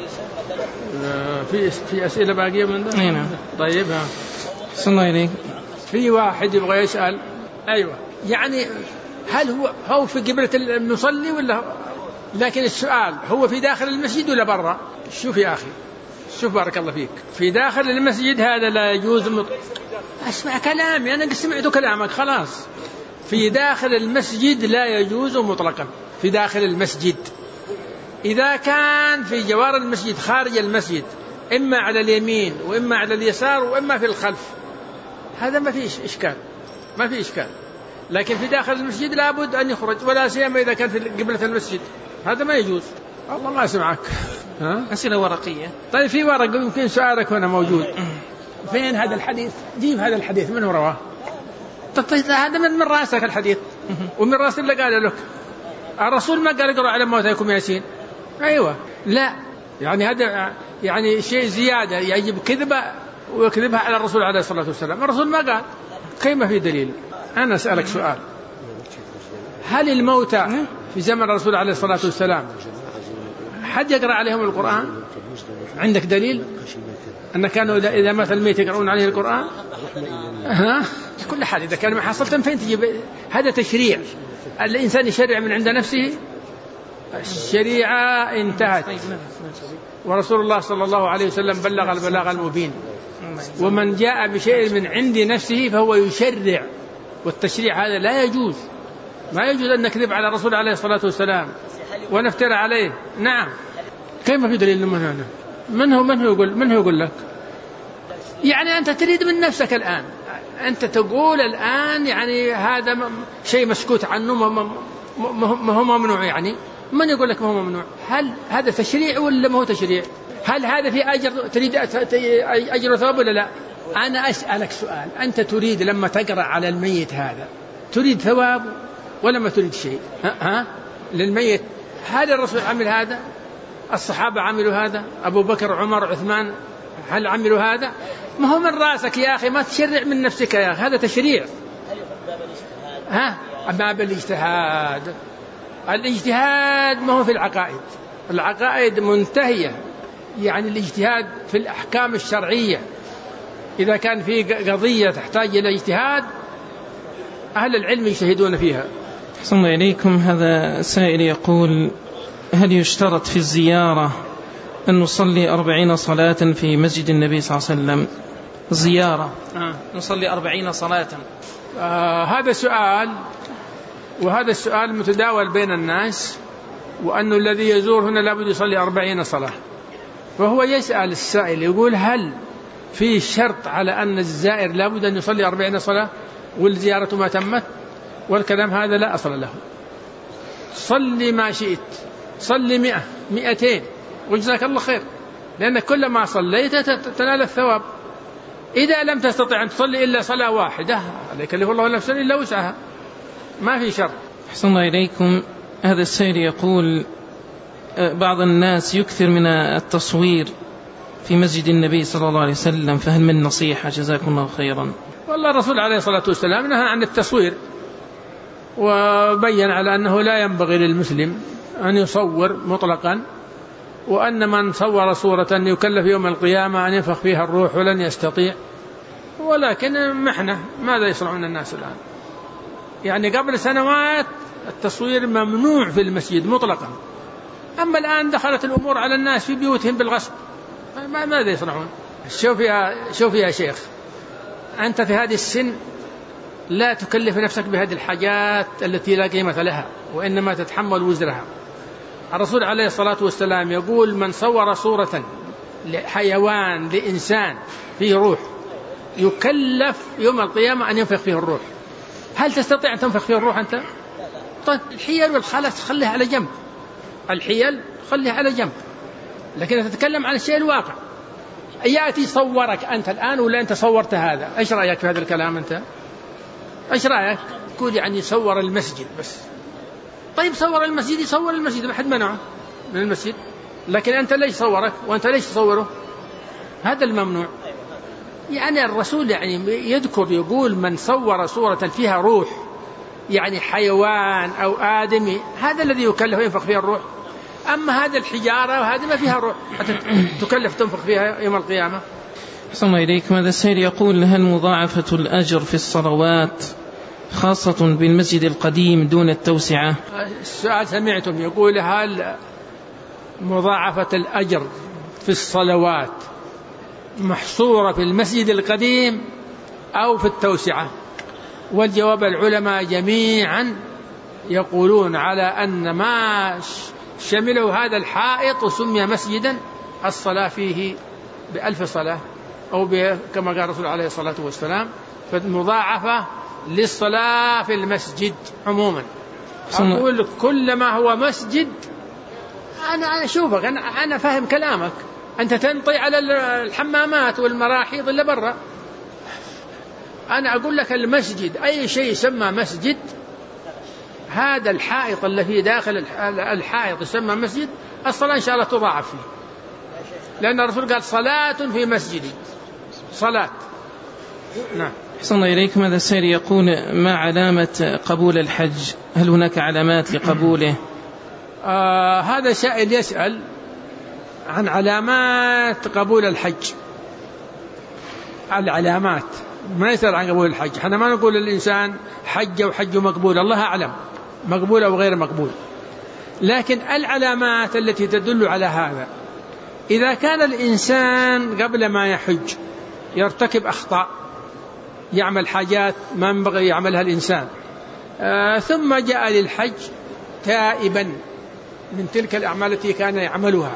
في أسئلة باقية من ذلك؟ نعم. طيب صلى الله عليك. في واحد يبغى يسأل. أيوة، يعني هل هو في قبلة المصلي ولا؟ لكن السؤال هو في داخل المسجد ولا برا؟ شوف يا أخي، شوف بارك الله فيك، في داخل المسجد هذا لا يجوز. أسمع كلامي، أنا سمعت كلامك خلاص. في داخل المسجد لا يجوز مطلقا، في داخل المسجد. إذا كان في جوار المسجد خارج المسجد إما على اليمين وإما على اليسار وإما في الخلف، هذا ما فيش إشكال، ما في إشكال. لكن في داخل المسجد لابد أن يخرج، ولا سيما إذا كان في قبلة المسجد، هذا ما يجوز. الله ما سمعك. أسئلة ورقية. طيب في ورق يمكن سؤالك هنا موجود. فين هذا الحديث؟ جيب هذا الحديث، من رواه؟ هذا من رأسك الحديث ومن رأس اللي قال لك الرسول ما قال اقرأ على موتاكم ياسين. أيوة، لا يعني هذا يعني شيء زيادة، يجب كذبة ويكذبها على الرسول عليه الصلاة والسلام. الرسول ما قال، كيف في دليل؟ أنا أسألك سؤال، هل الموتى في زمن الرسول عليه الصلاة والسلام حد يقرأ عليهم القرآن؟ عندك دليل أن كانوا إذا مات الميت يقرؤون عليه القرآن؟ كل حال إذا كان ما حصلتم فين تجيب؟ هذا تشريع، الإنسان يشرع من عند نفسه، الشريعة انتهت، ورسول الله صلى الله عليه وسلم بلغ البلاغ المبين، ومن جاء بشيء من عند نفسه فهو يشرع، والتشريع هذا لا يجوز، ما يجوز أن نكذب على الرسول عليه الصلاة والسلام ونفترى عليه. نعم، كيف في دليل من هو يقول لك؟ يعني أنت تريد من نفسك الآن، أنت تقول الآن يعني هذا شيء مسكوت عنه ما هو ممنوع، يعني من يقول لك ما هو ممنوع؟ هل هذا تشريع ولا ما هو تشريع؟ هل هذا في أجر، تريد أجر وثواب ولا لا؟ أنا أسألك سؤال، أنت تريد لما تقرأ على الميت هذا تريد ثواب ولا ما تريد شيء؟ للميت هذا الرسول عمل هذا، الصحابة عملوا هذا، أبو بكر عمر عثمان هل عملوا هذا؟ ما هو من رأسك يا أخي، ما تشرع من نفسك يا أخي، هذا تشريع. باب الاجتهاد، الاجتهاد ما هو في العقائد، العقائد منتهية، يعني الاجتهاد في الأحكام الشرعية، إذا كان في قضية تحتاج إلى اجتهاد أهل العلم يجتهدون فيها. أحسن الله إليكم. هذا سائل يقول: هل يشترط في الزيارة أن نصلي 40 صلاة في مسجد النبي صلى الله عليه وسلم؟ زيارة نصلي 40 صلاة. هذا سؤال، وهذا السؤال متداول بين الناس، وأن الذي يزور هنا لابد يصلي 40 صلاة. فهو يسأل السائل يقول: هل في شرط على أن الزائر لابد أن يصلي 40 صلاة والزيارة ما تمت؟ والكلام هذا لا أصل له. صلي ما شئت، صلي 100 200 وجزاك الله خير، لأن كل ما صليت تنال الثواب. إذا لم تستطع أن تصلي إلا صلاة واحدة لا يكلف الله نفسا إلا وسعها، ما في شرط. أحسن الله إليكم. هذا السائل يقول: بعض الناس يكثر من التصوير في مسجد النبي صلى الله عليه وسلم، فهل من نصيحة؟ جزاكم الله خيرا. والله الرسول عليه الصلاة والسلام نهى عن التصوير، وبين على أنه لا ينبغي للمسلم أن يصور مطلقا، وأن من صور صورة يكلف يوم القيامة أن ينفخ فيها الروح ولن يستطيع. ولكن محنة، ماذا يصنعون الناس الآن؟ يعني قبل سنوات التصوير ممنوع في المسجد مطلقا، أما الآن دخلت الأمور على الناس في بيوتهم بالغصب، ماذا يصنعون؟ شوف يا شيخ، أنت في هذه السن لا تكلف نفسك بهذه الحاجات التي لا قيمة لها، وإنما تتحمل وزرها. الرسول عليه الصلاة والسلام يقول: من صور صورة لحيوان لإنسان فيه روح يكلف يوم القيامة أن ينفخ فيه الروح. هل تستطيع أن تنفخ فيه الروح أنت؟ طيب الحيل والخلص خليها على جنب، الحيل خليها على جنب، لكن تتكلم عن الشيء الواقع. يأتي صورك أنت الآن ولا أنت صورت هذا؟ إيش رأيك في هذا الكلام أنت؟ إيش رأيك؟ تقول يعني صور المسجد بس. طيب صور المسجد، يصور المسجد، ما حد منعه من المسجد، لكن أنت ليش صورك وأنت ليش تصوره؟ هذا الممنوع. يعني الرسول يعني يذكر يقول: من صور صورة فيها روح، يعني حيوان أو آدمي، هذا الذي يكلف ينفخ فيها الروح. أما هذا الحجارة وهذا ما فيها روح تكلف تنفخ فيها يوم القيامة. أحسن الله إليكم. هذا السائل يقول: هل مضاعفة الأجر في الصلوات خاصة بالمسجد القديم دون التوسعة؟ السؤال سمعتم يقول: هل مضاعفة الأجر في الصلوات محصورة في المسجد القديم أو في التوسعة؟ والجواب: العلماء جميعا يقولون على أن ما شمله هذا الحائط وسمي مسجدا الصلاة فيه ب1000 صلاة أو كما قال الرسول عليه الصلاة والسلام، فالمضاعفة للصلاة في المسجد عموما. أقول كل ما هو مسجد. أنا أشوفك، أنا فاهم كلامك، أنت تنطي على الحمامات والمراحيض اللي برا. أنا أقول لك المسجد أي شيء يسمى مسجد، هذا الحائط اللي فيه داخل الحائط يسمى مسجد، الصلاة إن شاء الله تضاعف فيه، لأن الرسول قال صلاة في مسجدي، صلاة. نعم. أحسن الله إليكم. هذا السائل يقول: ما علامة قبول الحج؟ هل هناك علامات لقبوله؟ هذا سائل يسأل عن علامات قبول الحج. العلامات ما يسأل عن قبول الحج. احنا ما نقول للإنسان حج وحج مقبول، الله أعلم مقبول أو غير مقبول، لكن العلامات التي تدل على هذا: إذا كان الإنسان قبل ما يحج يرتكب أخطاء، يعمل حاجات ما ينبغي يعملها الإنسان، ثم جاء للحج تائبا من تلك الأعمال التي كان يعملها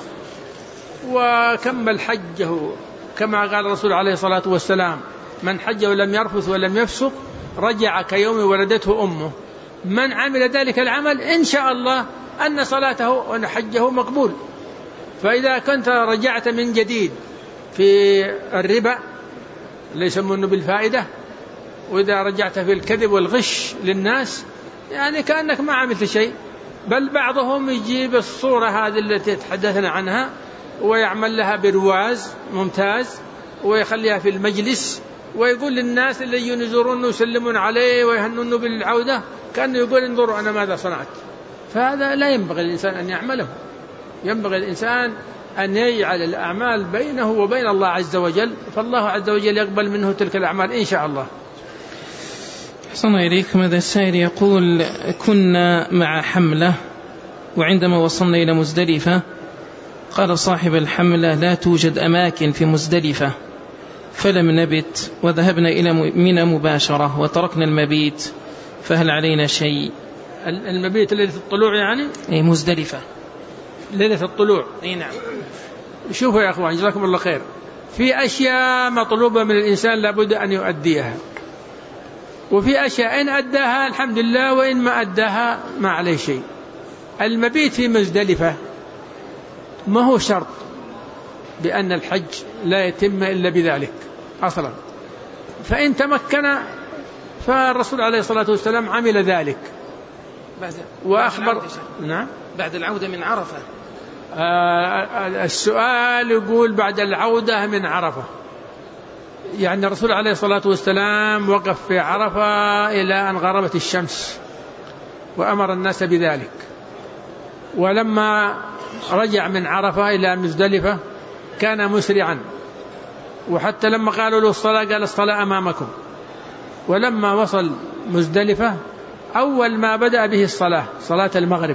وكمل حجه، كما قال الرسول عليه الصلاة والسلام: من حج ولم يرفث ولم يفسق رجع كيوم ولدته أمه. من عمل ذلك العمل إن شاء الله أن صلاته وأن حجه مقبول. فإذا كنت رجعت من جديد في الربا اللي يسمونه بالفائدة، وإذا رجعت في الكذب والغش للناس، يعني كأنك ما عملت شيء. بل بعضهم يجيب الصورة هذه التي تحدثنا عنها ويعمل لها برواز ممتاز ويخليها في المجلس، ويقول للناس اللي ينزرون ويسلمون عليه ويهنون بالعودة كأنه يقول: انظروا أنا ماذا صنعت. فهذا لا ينبغي الإنسان أن يعمله. ينبغي الإنسان أن يجعل الأعمال بينه وبين الله عز وجل، فالله عز وجل يقبل منه تلك الأعمال إن شاء الله. أحسن إليكم. هذا السائل يقول: كنا مع حملة، وعندما وصلنا إلى مزدلفة قال صاحب الحملة: لا توجد أماكن في مزدلفة، فلم نبت وذهبنا إلى منى مباشرة وتركنا المبيت، فهل علينا شيء؟ المبيت ليلة الطلوع يعني؟ أي مزدلفة ليلة الطلوع. أي نعم. شوفوا يا أخوان جزاكم الله خير، في أشياء مطلوبة من الإنسان لابد أن يؤديها، وفي أشياء إن أداها الحمد لله، وإن ما أداها ما عليه شيء. المبيت في مزدلفة ما هو شرط بأن الحج لا يتم إلا بذلك أصلا، فإن تمكن فالرسول عليه الصلاة والسلام عمل ذلك وأخبر. نعم. بعد العودة من عرفة. السؤال يقول بعد العودة من عرفة، يعني الرسول عليه الصلاة والسلام وقف في عرفة إلى أن غربت الشمس وأمر الناس بذلك، ولما رجع من عرفة إلى مزدلفة كان مسرعا، وحتى لما قالوا له الصلاة قال: الصلاة أمامكم. ولما وصل مزدلفة أول ما بدأ به الصلاة، صلاة المغرب.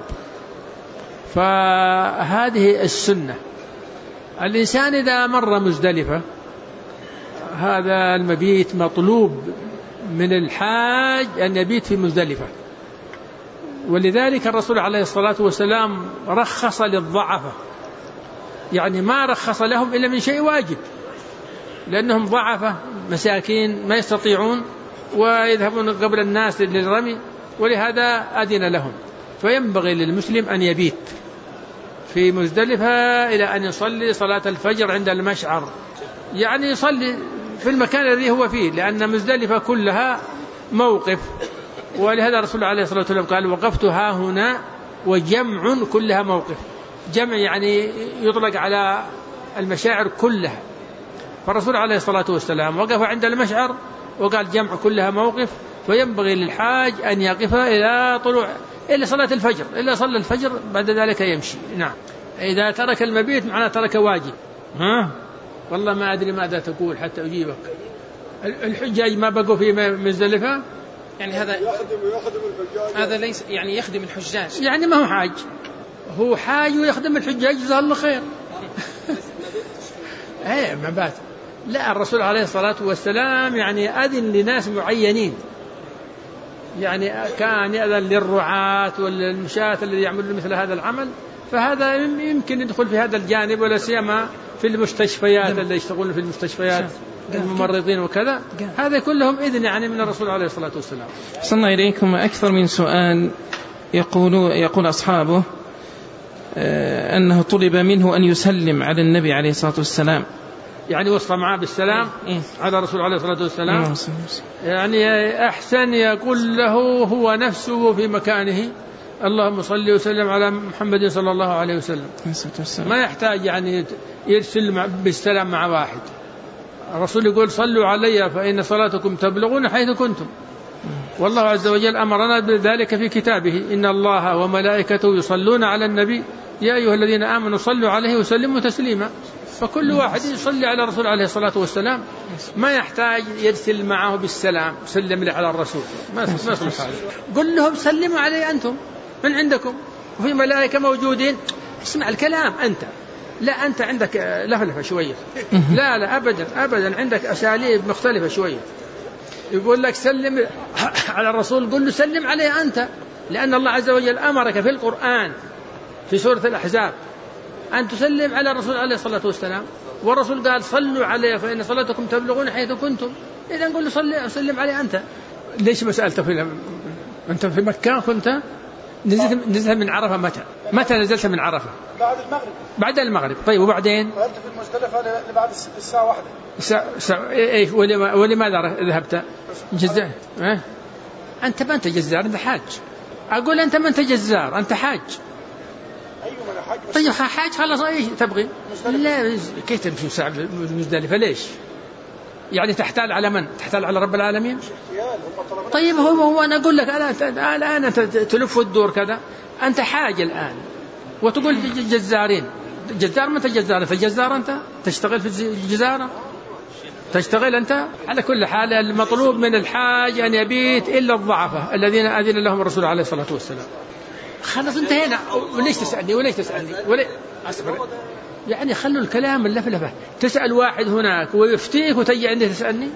فهذه السنة. الإنسان إذا مر مزدلفة هذا المبيت مطلوب من الحاج أن يبيت في مزدلفة، ولذلك الرسول عليه الصلاة والسلام رخص للضعفة، يعني ما رخص لهم إلا من شيء واجب، لأنهم ضعفة مساكين ما يستطيعون ويذهبون قبل الناس للرمي، ولهذا أذن لهم. فينبغي للمسلم أن يبيت في مزدلفة إلى أن يصلي صلاة الفجر عند المشعر، يعني يصلي في المكان الذي هو فيه، لأن مزدلفة كلها موقف. ولهذا الرسول عليه الصلاة والسلام قال: وقفت ها هنا وجمع كلها موقف. جمع يعني يطلق على المشاعر كلها، فالرسول عليه الصلاة والسلام وقف عند المشعر وقال جمع كلها موقف. فينبغي للحاج أن يقف إلى طلوع إلى صلاة الفجر، إلا صلى الفجر بعد ذلك يمشي. نعم. إذا ترك المبيت معناه ترك واجب. والله ما أدري ماذا تقول حتى أجيبك. الحجاج ما بقوا في مزدلفة، يعني هذا هذا ليس يعني يخدم الحجاج، يعني ما هو حاج، هو حاج ويخدم الحجاج جزاه الله خير. مبات. لا، الرسول عليه الصلاة والسلام يعني أذن لناس معينين، يعني كان يأذن للرعاة والمشاة الذي يعملون مثل هذا العمل، فهذا يمكن يدخل في هذا الجانب، ولا سيما في المستشفيات اللي يشتغلون في المستشفيات الممرضين وكذا، هذا كلهم إذن يعني من الرسول عليه الصلاة والسلام. صلى إليكم أكثر من سؤال. يقول أصحابه أنه طلب منه أن يسلم على النبي عليه الصلاة والسلام، يعني وصف معه بالسلام على الرسول عليه الصلاة والسلام، يعني أحسن يقول له هو نفسه في مكانه اللهم صل وسلم على محمد صلى الله عليه وسلم، ما يحتاج يعني يرسل بالسلام مع واحد. الرسول يقول صلوا علي فإن صلاتكم تبلغون حيث كنتم، والله عز وجل أمرنا بذلك في كتابه إن الله وملائكته يصلون على النبي يا أيها الذين آمنوا صلوا عليه وسلموا تسليما. فكل واحد يصلي على الرسول عليه الصلاة والسلام، ما يحتاج يرسل معه بالسلام سلم لي على الرسول، ما يصلح هذا. قل لهم سلموا عليه أنتم من عندكم وفي ملائكة موجودين. اسمع الكلام أنت، لا أنت عندك لفلفة شوية، لا أبدا عندك أساليب مختلفة شوية. يقول لك سلم على الرسول، قل له سلم عليه أنت، لأن الله عز وجل أمرك في القرآن في سورة الأحزاب أن تسلم على الرسول عليه الصلاة والسلام، والرسول قال صلوا عليه فإن صلاتكم تبلغون حيث كنتم. إذن قل له سلم عليه أنت. ليش ما سألت أنت في مكة كنت نزلت من عرفة؟ متى نزلت من عرفة؟ بعد المغرب. طيب وبعدين ذهبت في المزدلفة بعد الساعة 1. ولماذا ذهبت جزار؟ أنت ما أنت جزار، أنت حاج. أقول أنت ما أنت جزار، أنت حاج. طيب حاج خلاص ايش تبغي؟ لا كيف تمشي ساعة المزدلفة؟ ليش يعني تحتال على من؟ تحتال على رب العالمين؟ طيب هو أنا أقول لك الآن تلف الدور كذا، أنت حاج الآن وتقول جزارين. جزار ما أنت جزار، أنت جزار، أنت تشتغل في الجزارة، تشتغل أنت. على كل حال المطلوب من الحاج أن يبيت إلا الضعفة الذين أذن لهم الرسول عليه الصلاة والسلام. خلاص انتهينا. وليش تسألني أصبر يعني خلوا الكلام اللفلفة. تسأل واحد هناك ويفتيك وتجي عندي تسألني؟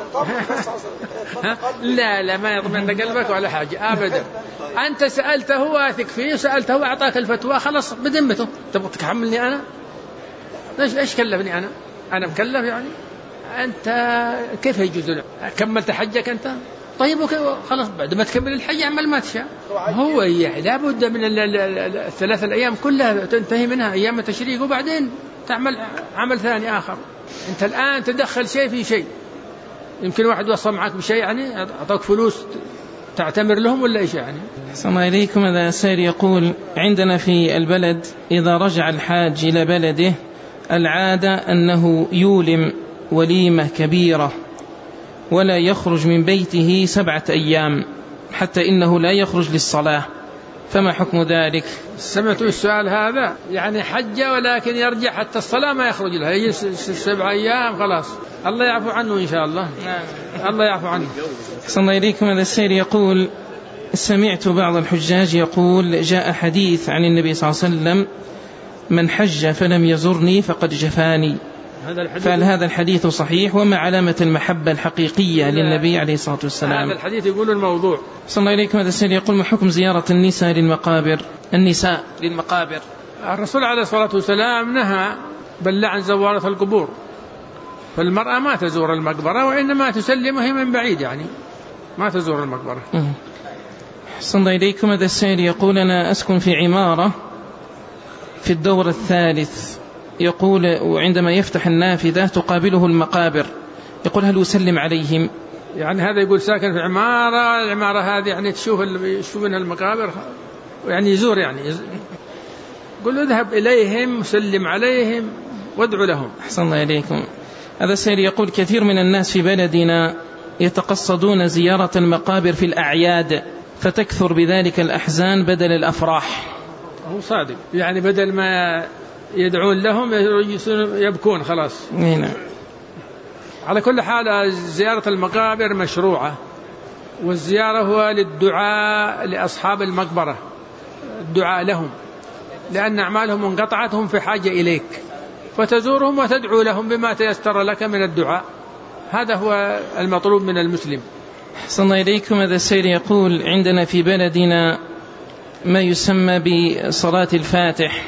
لا ما يطمئن قلبك ولا حاجة أبدا. أنت سألته واثق فيه، سألته أعطاك الفتوى، خلاص بذمته. تبغى تحملني أنا؟ إيش كلفني أنا مكلف يعني؟ أنت كيف يجوز لك؟ كملت حجك أنت؟ طيب خلاص بعد ما تكمل الحج اعمل ما تشاء. هو لابد من الثلاث الأيام كلها تنتهي منها أيام التشريق، وبعدين تعمل عمل ثاني آخر. أنت الآن تدخل شيء في شيء. يمكن واحد وصل معك بشيء يعني أعطاك فلوس تعتمر لهم ولا إيش يعني؟ السلام عليكم. هذا سائل يقول عندنا في البلد إذا رجع الحاج إلى بلده العادة أنه يولم وليمة كبيرة ولا يخرج من بيته 7 أيام، حتى إنه لا يخرج للصلاة، فما حكم ذلك؟ سمعت السؤال هذا، يعني حج ولكن يرجع حتى الصلاة ما يخرج لها، يجي 7 أيام خلاص. الله يعفو عنه إن شاء الله. الله يعفو عنه. صلى الله إليكم. هذا السائل يقول سمعت بعض الحجاج يقول جاء حديث عن النبي صلى الله عليه وسلم من حج فلم يزرني فقد جفاني، فهل هذا الحديث صحيح؟ وما علامة المحبة الحقيقية للنبي عليه الصلاة والسلام؟ هذا الحديث يقول الموضوع. صلى الله عليكم. هذا السائل يقول ما حكم زيارة النساء للمقابر؟ الرسول عليه الصلاة والسلام نهى بل عن زوارة القبور، فالمرأة ما تزور المقبرة وإنما تسلم هي من بعيد، يعني ما تزور المقبرة. صلى الله عليكم. هذا السائل يقول أنا أسكن في عمارة في الدور الثالث، يقول وعندما يفتح النافذة تقابله المقابر، يقول هل أسلم عليهم؟ يعني هذا يقول ساكن في عمارة، العمارة هذه يعني تشوف منها المقابر، يعني يزور، يعني قل له اذهب إليهم وسلم عليهم وادعو لهم. أحسن الله إليكم. هذا السائل يقول كثير من الناس في بلدنا يتقصدون زيارة المقابر في الأعياد، فتكثر بذلك الأحزان بدل الأفراح. هو صادق، يعني بدل ما يدعون لهم يبكون خلاص. نعم. على كل حال زيارة المقابر مشروعة، والزيارة هو للدعاء لأصحاب المقبرة، الدعاء لهم، لأن أعمالهم انقطعت، هم في حاجة إليك، فتزورهم وتدعو لهم بما تيسر لك من الدعاء. هذا هو المطلوب من المسلم. صلى الله إليكم. هذا السائل يقول عندنا في بلدنا ما يسمى بصلاة الفاتح،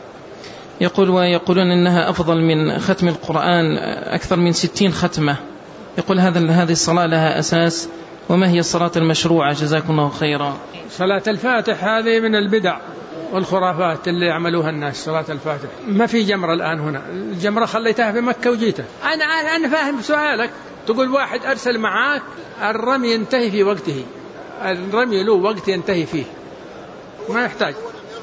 ويقولون إنها أفضل من ختم القرآن أكثر من 60 ختمة. يقول هذه الصلاة لها أساس، وما هي الصلاة المشروعة؟ جزاكم الله خيرا. صلاة الفاتح هذه من البدع والخرافات اللي يعملوها الناس. صلاة الفاتح ما في جمرة الآن هنا، الجمرة خليتها في مكة وجيتها. أنا فاهم سؤالك، تقول واحد أرسل معاك الرمي ينتهي في وقته، الرمي له وقت ينتهي فيه، ما يحتاج،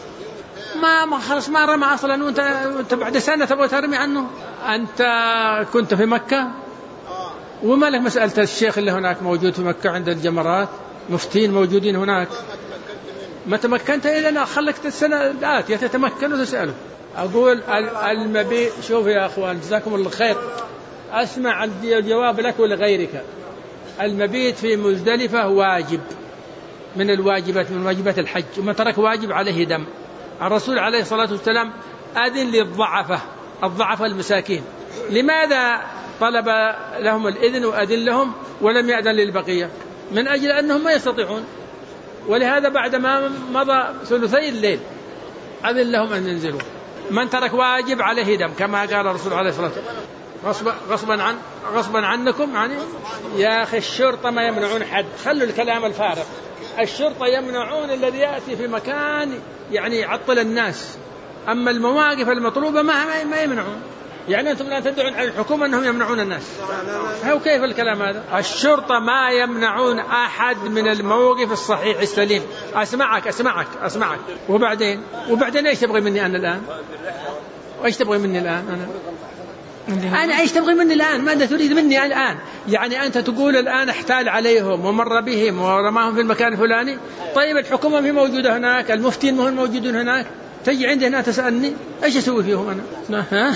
ما خلص ما رمى أصلا، وانت بعد سنة تبغى ترمي عنه. أنت كنت في مكة وما لك مسألة الشيخ اللي هناك موجود في مكة عند الجمرات، مفتين موجودين هناك، ما تمكنت إلا خلك السنة الآتية تتمكن وتسأله. أقول المبيت، شوف يا أخوان جزاكم الله خير، أسمع الجواب لك ولغيرك. المبيت في مزدلفة واجب من الواجبات، من واجبات الحج، ومن ترك واجب عليه دم. الرسول عليه الصلاة والسلام أذن للضعفاء المساكين. لماذا طلب لهم الإذن وأذن لهم ولم يأذن للبقية؟ من أجل أنهم ما يستطيعون، ولهذا بعدما مضى ثلثي الليل أذن لهم أن ينزلوا. من ترك واجب عليه دم، كما قال الرسول عليه الصلاة والسلام، غصبا عنكم. يعني يا أخي الشرطة ما يمنعون حد، خلوا الكلام الفارغ. الشرطة يمنعون الذي يأتي في مكان يعني يعطل الناس، أما المواقف المطلوبة ما يمنعون. يعني أنتم لا تدعون على الحكومة أنهم يمنعون الناس، هو كيف الكلام هذا؟ الشرطة ما يمنعون أحد من الموقف الصحيح السليم. أسمعك وبعدين إيش تبغي مني أنا الآن؟ وإيش تبغي مني الآن أنا إيش تبغي مني الآن؟ ماذا تريد مني الآن؟ يعني أنت تقول الآن احتال عليهم ومر بهم ورماهم في المكان الفلاني. طيب الحكومة هي موجودة هناك، المفتين ما هم موجودون هناك، تجي عندي هنا تسألني إيش أسوي فيهم أنا؟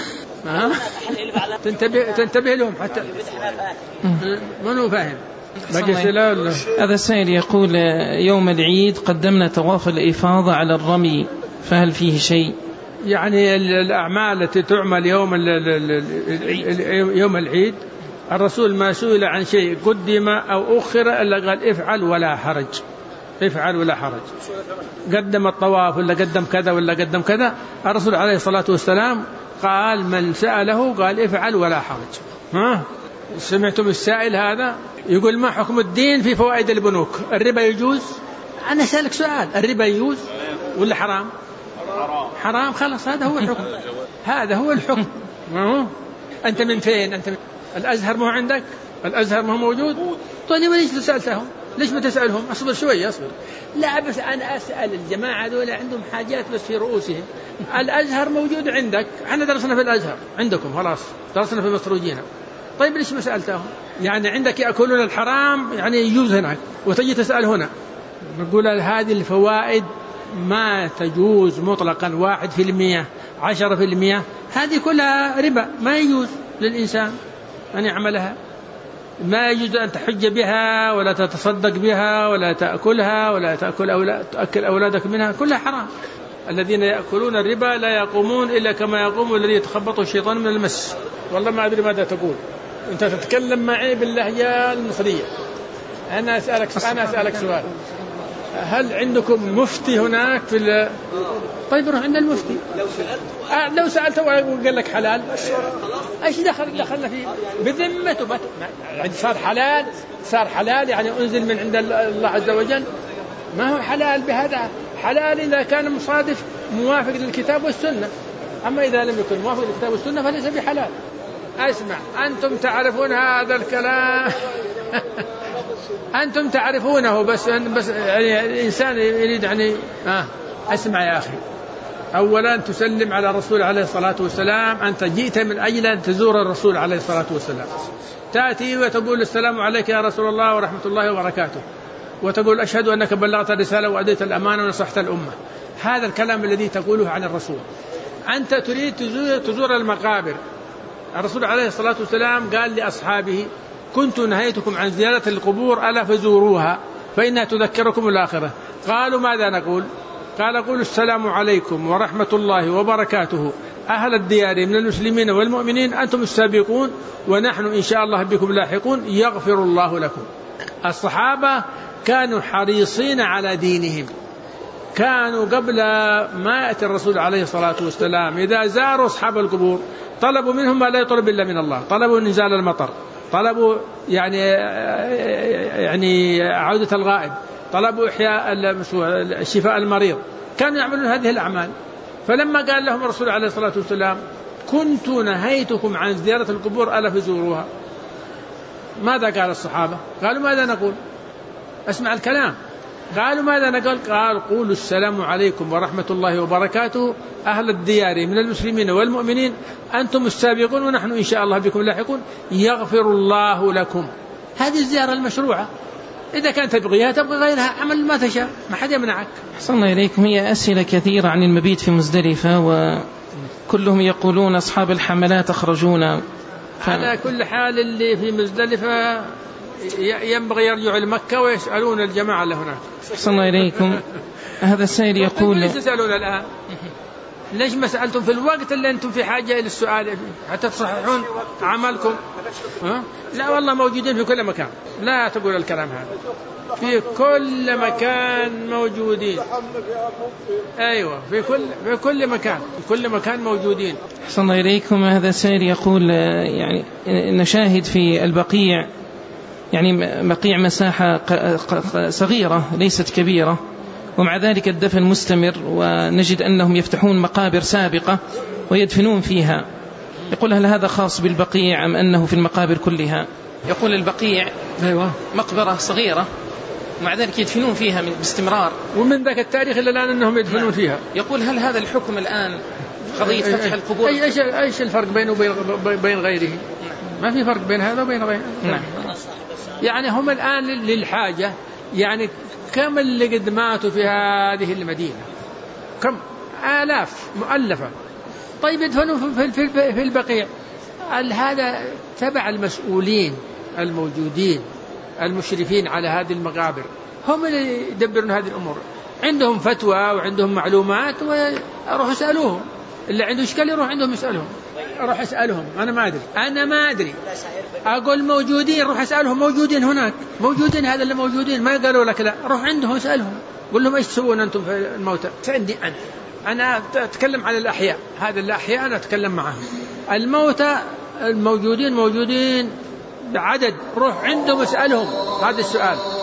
تنتبه لهم حتى ما هو فاهم. هذا السائل يقول يوم العيد قدمنا طواف الإفاضة على الرمي، فهل فيه شيء؟ يعني الأعمال التي تعمل يوم العيد، الرسول ما سئل عن شيء قدم أو أخر إلا قال افعل ولا حرج. قدم الطواف ولا قدم كذا ولا قدم كذا، الرسول عليه الصلاة والسلام قال من سأله قال افعل ولا حرج. سمعتم السائل هذا يقول ما حكم الدين في فوائد البنوك؟ الربا يجوز؟ أنا سألك سؤال، الربا يجوز ولا حرام؟ حرام، خلاص هذا هو الحكم. أنت من فين؟ أنت من الأزهر؟ ما هو عندك الأزهر؟ ما هو موجود؟ طيب ليش سألتهم؟ ليش ما تسألهم؟ أصبر شوية. لا بس أنا أسأل الجماعة دول عندهم حاجات بس في رؤوسهم. الأزهر موجود عندك، احنا درسنا في الأزهر، عندكم خلاص درسنا في مصروجينا. طيب ليش ما سألتهم؟ يعني عندك يأكلون الحرام يعني يجوز هناك، وتجي تسأل هنا. نقول هذه الفوائد ما تجوز مطلقا، 1%، 10%، هذه كلها ربا، ما يجوز للإنسان أن يعملها. ما يجوز أن تحج بها ولا تتصدق بها ولا تأكلها ولا تأكل أولادك منها، كلها حرام. الذين يأكلون الربا لا يقومون إلا كما يقوم الذي يتخبطه الشيطان من المس. والله ما أدري ماذا تقول، أنت تتكلم معي باللهجة المصرية. أنا أسألك سؤال، هل عندكم مفتي هناك في طيب روح عند المفتي. لو سألته وقال لك حلال، ايش دخلنا فيه بذمته؟ يعني صار حلال يعني انزل من عند الله عز وجل. ما هو حلال بهذا، حلال اذا كان مصادف موافق للكتاب والسنه، اما اذا لم يكن موافق للكتاب والسنه فليس بحلال. اسمع، انتم تعرفون هذا الكلام أنتم تعرفونه، بس يعني الإنسان يريد يعني أسمع يا أخي. أولا تسلم على الرسول عليه الصلاة والسلام، أنت جئت من أجل أن تزور الرسول عليه الصلاة والسلام، تأتي وتقول السلام عليك يا رسول الله ورحمة الله وبركاته، وتقول أشهد أنك بلغت الرسالة وأديت الأمانة ونصحت الأمة. هذا الكلام الذي تقوله عن الرسول. أنت تريد تزور المقابر. الرسول عليه الصلاة والسلام قال لأصحابه كنت نهيتكم عن زيارة القبور ألا فزوروها فإنها تذكركم الآخرة. قالوا ماذا نقول؟ قال قولوا السلام عليكم ورحمة الله وبركاته أهل الديار من المسلمين والمؤمنين أنتم السابقون ونحن إن شاء الله بكم لاحقون يغفر الله لكم. الصحابة كانوا حريصين على دينهم، كانوا قبل ما يأتي الرسول عليه الصلاة والسلام إذا زاروا أصحاب القبور طلبوا منهم ما لا يطلب إلا من الله، طلبوا نزال المطر، طلبوا يعني عودة الغائب، طلبوا إحياء شفاء المريض، كانوا يعملون هذه الأعمال. فلما قال لهم الرسول عليه الصلاة والسلام كنت نهيتكم عن زيارة القبور ألا فزوروها، ماذا قال الصحابة؟ قالوا ماذا نقول؟ اسمع الكلام. قالوا ماذا نقول؟ قال قولوا السلام عليكم ورحمة الله وبركاته أهل الديار من المسلمين والمؤمنين أنتم السابقون ونحن إن شاء الله بكم لاحقون يغفر الله لكم. هذه الزيارة المشروعة، إذا كانت تبغيها تبغي غيرها، عمل ما تشاء، ما حد يمنعك. أحسن إليكم. هي أسئلة كثيرة عن المبيت في مزدلفة وكلهم يقولون أصحاب الحملات أخرجونا. على كل حال اللي في مزدلفة ينبغي يرجعوا لمكة ويسألون الجماعة اللي هناك. أحسن إليكم. هذا السائل يقول ليش تسألون الآن؟ ليش ما سألتم في الوقت اللي أنتم في حاجة إلى السؤال حتى تصححون عملكم؟ لا والله موجودين في كل مكان، لا تقول الكلام هذا، في كل مكان موجودين. أيوة في كل مكان، في كل مكان موجودين. أحسن إليكم. هذا سائل يقول يعني نشاهد في البقيع، يعني بقيع مساحة صغيرة ليست كبيرة، ومع ذلك الدفن مستمر، ونجد أنهم يفتحون مقابر سابقة ويدفنون فيها. يقول هل هذا خاص بالبقيع أم أنه في المقابر كلها؟ يقول البقيع أيوة مقبرة صغيرة ومع ذلك يدفنون فيها باستمرار، ومن ذاك التاريخ إلى الآن أنهم يدفنون فيها. يقول هل هذا الحكم الآن قضية فتح القبور؟ أيش الفرق بينه وبين غيره؟ ما في فرق بين هذا وبين غيره. نعم. يعني هم الآن للحاجة، يعني كم اللي قد ماتوا في هذه المدينة؟ كم آلاف مؤلفة. طيب يدفنوا في البقيع. هذا تبع المسؤولين الموجودين المشرفين على هذه المقابر، هم اللي يدبرون هذه الأمور، عندهم فتوى وعندهم معلومات ويروح يسألوهم. اللي عنده إشكال يروح عندهم يسألهم، أروح أسألهم. أنا ما أدري أقول موجودين، روح أسألهم. موجودين هناك، موجودين، هذا اللي موجودين، ما قالوا لك لا، روح عندهم اسألهم، قل لهم إيش تسوون أنتم في الموتى. عندي أنا أتكلم على الأحياء، هذا الأحياء أنا أتكلم معهم. الموتى الموجودين موجودين بعدد، روح عندهم اسألهم هذا السؤال.